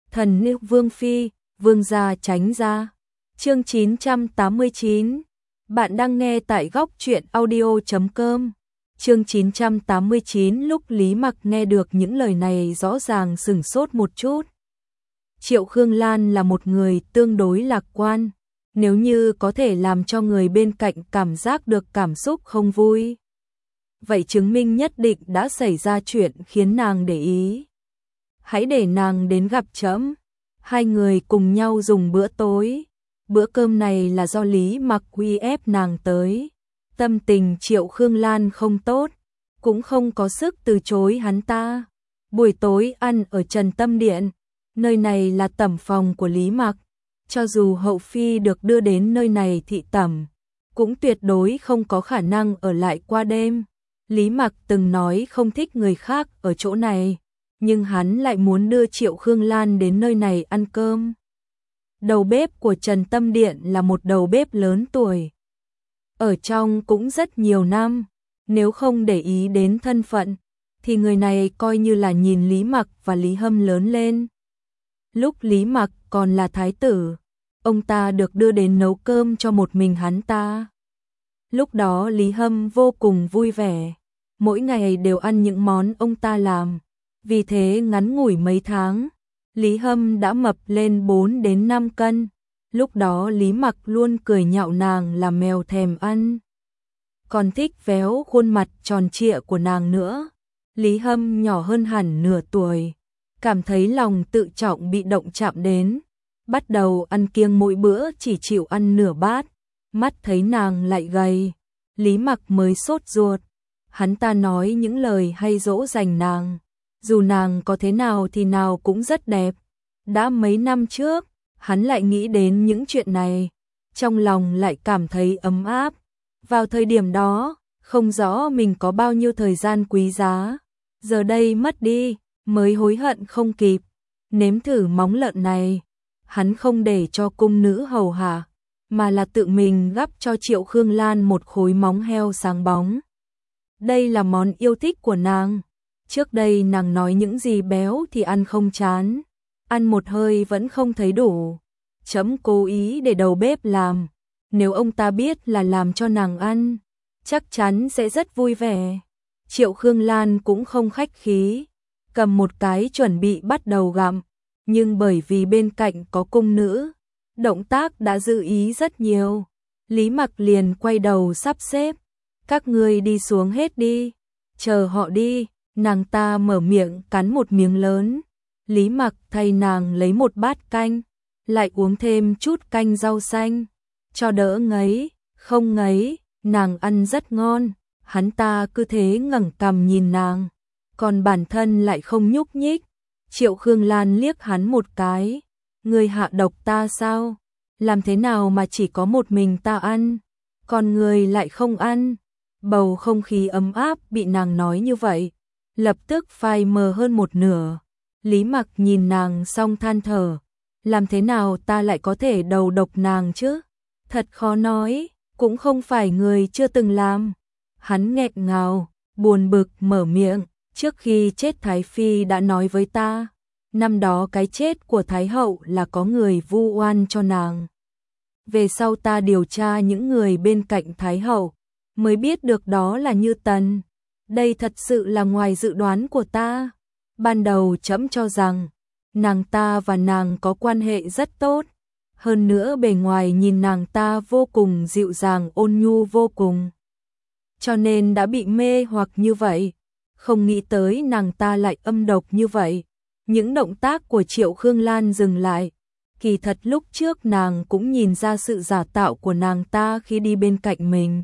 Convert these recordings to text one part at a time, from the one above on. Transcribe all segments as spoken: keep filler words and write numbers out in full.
Thần nữ Vương Phi, Vương gia tránh ra. Chương chín trăm tám mươi chín. Bạn đang nghe tại góc truyện audio chấm com. Chương chín trăm tám mươi chín. Lúc Lý Mặc nghe được những lời này rõ ràng sửng sốt một chút. Triệu Khương Lan là một người tương đối lạc quan, nếu như có thể làm cho người bên cạnh cảm giác được cảm xúc không vui, vậy chứng minh nhất định đã xảy ra chuyện khiến nàng để ý. Hãy để nàng đến gặp trẫm. Hai người cùng nhau dùng bữa tối. Bữa cơm này là do Lý Mặc uy ép nàng tới. Tâm tình Triệu Khương Lan không tốt, cũng không có sức từ chối hắn ta. Buổi tối ăn ở Trần Tâm Điện, nơi này là tẩm phòng của Lý Mặc. Cho dù hậu phi được đưa đến nơi này thị tẩm, cũng tuyệt đối không có khả năng ở lại qua đêm. Lý Mặc từng nói không thích người khác ở chỗ này, nhưng hắn lại muốn đưa Triệu Khương Lan đến nơi này ăn cơm. Đầu bếp của Trần Tâm Điện là một đầu bếp lớn tuổi, ở trong cũng rất nhiều năm, nếu không để ý đến thân phận, thì người này coi như là nhìn Lý Mặc và Lý Hâm lớn lên. Lúc Lý Mặc còn là thái tử, ông ta được đưa đến nấu cơm cho một mình hắn ta. Lúc đó Lý Hâm vô cùng vui vẻ, mỗi ngày đều ăn những món ông ta làm. Vì thế ngắn ngủi mấy tháng, Lý Hâm đã mập lên bốn đến năm cân. Lúc đó Lý Mặc luôn cười nhạo nàng là mèo thèm ăn, còn thích véo khuôn mặt tròn trịa của nàng nữa. Lý Hâm nhỏ hơn hẳn nửa tuổi, cảm thấy lòng tự trọng bị động chạm đến, bắt đầu ăn kiêng, mỗi bữa chỉ chịu ăn nửa bát. Mắt thấy nàng lại gầy, Lý Mặc mới sốt ruột. Hắn ta nói những lời hay dỗ dành nàng, dù nàng có thế nào thì nào cũng rất đẹp. Đã mấy năm trước, hắn lại nghĩ đến những chuyện này, trong lòng lại cảm thấy ấm áp. Vào thời điểm đó, không rõ mình có bao nhiêu thời gian quý giá, giờ đây mất đi, mới hối hận không kịp. Nếm thử móng lợn này, hắn không để cho cung nữ hầu hạ, mà là tự mình gắp cho Triệu Khương Lan một khối móng heo sáng bóng. Đây là món yêu thích của nàng. Trước đây nàng nói những gì béo thì ăn không chán, ăn một hơi vẫn không thấy đủ. Trẫm cố ý để đầu bếp làm, nếu ông ta biết là làm cho nàng ăn, chắc chắn sẽ rất vui vẻ. Triệu Khương Lan cũng không khách khí, cầm một cái chuẩn bị bắt đầu gặm, nhưng bởi vì bên cạnh có cung nữ, động tác đã giữ ý rất nhiều. Lý Mặc liền quay đầu sắp xếp, các ngươi đi xuống hết đi, chờ họ đi. Nàng ta mở miệng cắn một miếng lớn. Lý Mặc thay nàng lấy một bát canh, lại uống thêm chút canh rau xanh, cho đỡ ngấy. Không ngấy, nàng ăn rất ngon. Hắn ta cứ thế ngẩng cằm nhìn nàng, còn bản thân lại không nhúc nhích. Triệu Khương Lan liếc hắn một cái. Ngươi hạ độc ta sao? Làm thế nào mà chỉ có một mình ta ăn, còn người lại không ăn? Bầu không khí ấm áp bị nàng nói như vậy, lập tức phai mờ hơn một nửa. Lý Mặc nhìn nàng xong than thở, làm thế nào ta lại có thể đầu độc nàng chứ? Thật khó nói, cũng không phải người chưa từng làm. Hắn nghẹn ngào, buồn bực mở miệng, trước khi chết Thái Phi đã nói với ta, năm đó cái chết của Thái Hậu là có người vu oan cho nàng. Về sau ta điều tra những người bên cạnh Thái Hậu, mới biết được đó là Như Tần. Đây thật sự là ngoài dự đoán của ta. Ban đầu trẫm cho rằng nàng ta và nàng có quan hệ rất tốt, hơn nữa bề ngoài nhìn nàng ta vô cùng dịu dàng ôn nhu vô cùng, cho nên đã bị mê hoặc như vậy. Không nghĩ tới nàng ta lại âm độc như vậy. Những động tác của Triệu Khương Lan dừng lại. Kỳ thật lúc trước nàng cũng nhìn ra sự giả tạo của nàng ta khi đi bên cạnh mình,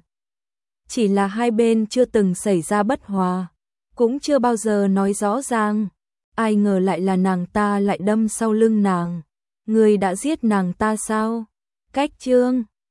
chỉ là hai bên chưa từng xảy ra bất hòa, cũng chưa bao giờ nói rõ ràng. Ai ngờ lại là nàng ta lại đâm sau lưng nàng. Người đã giết nàng ta sao? Cách chương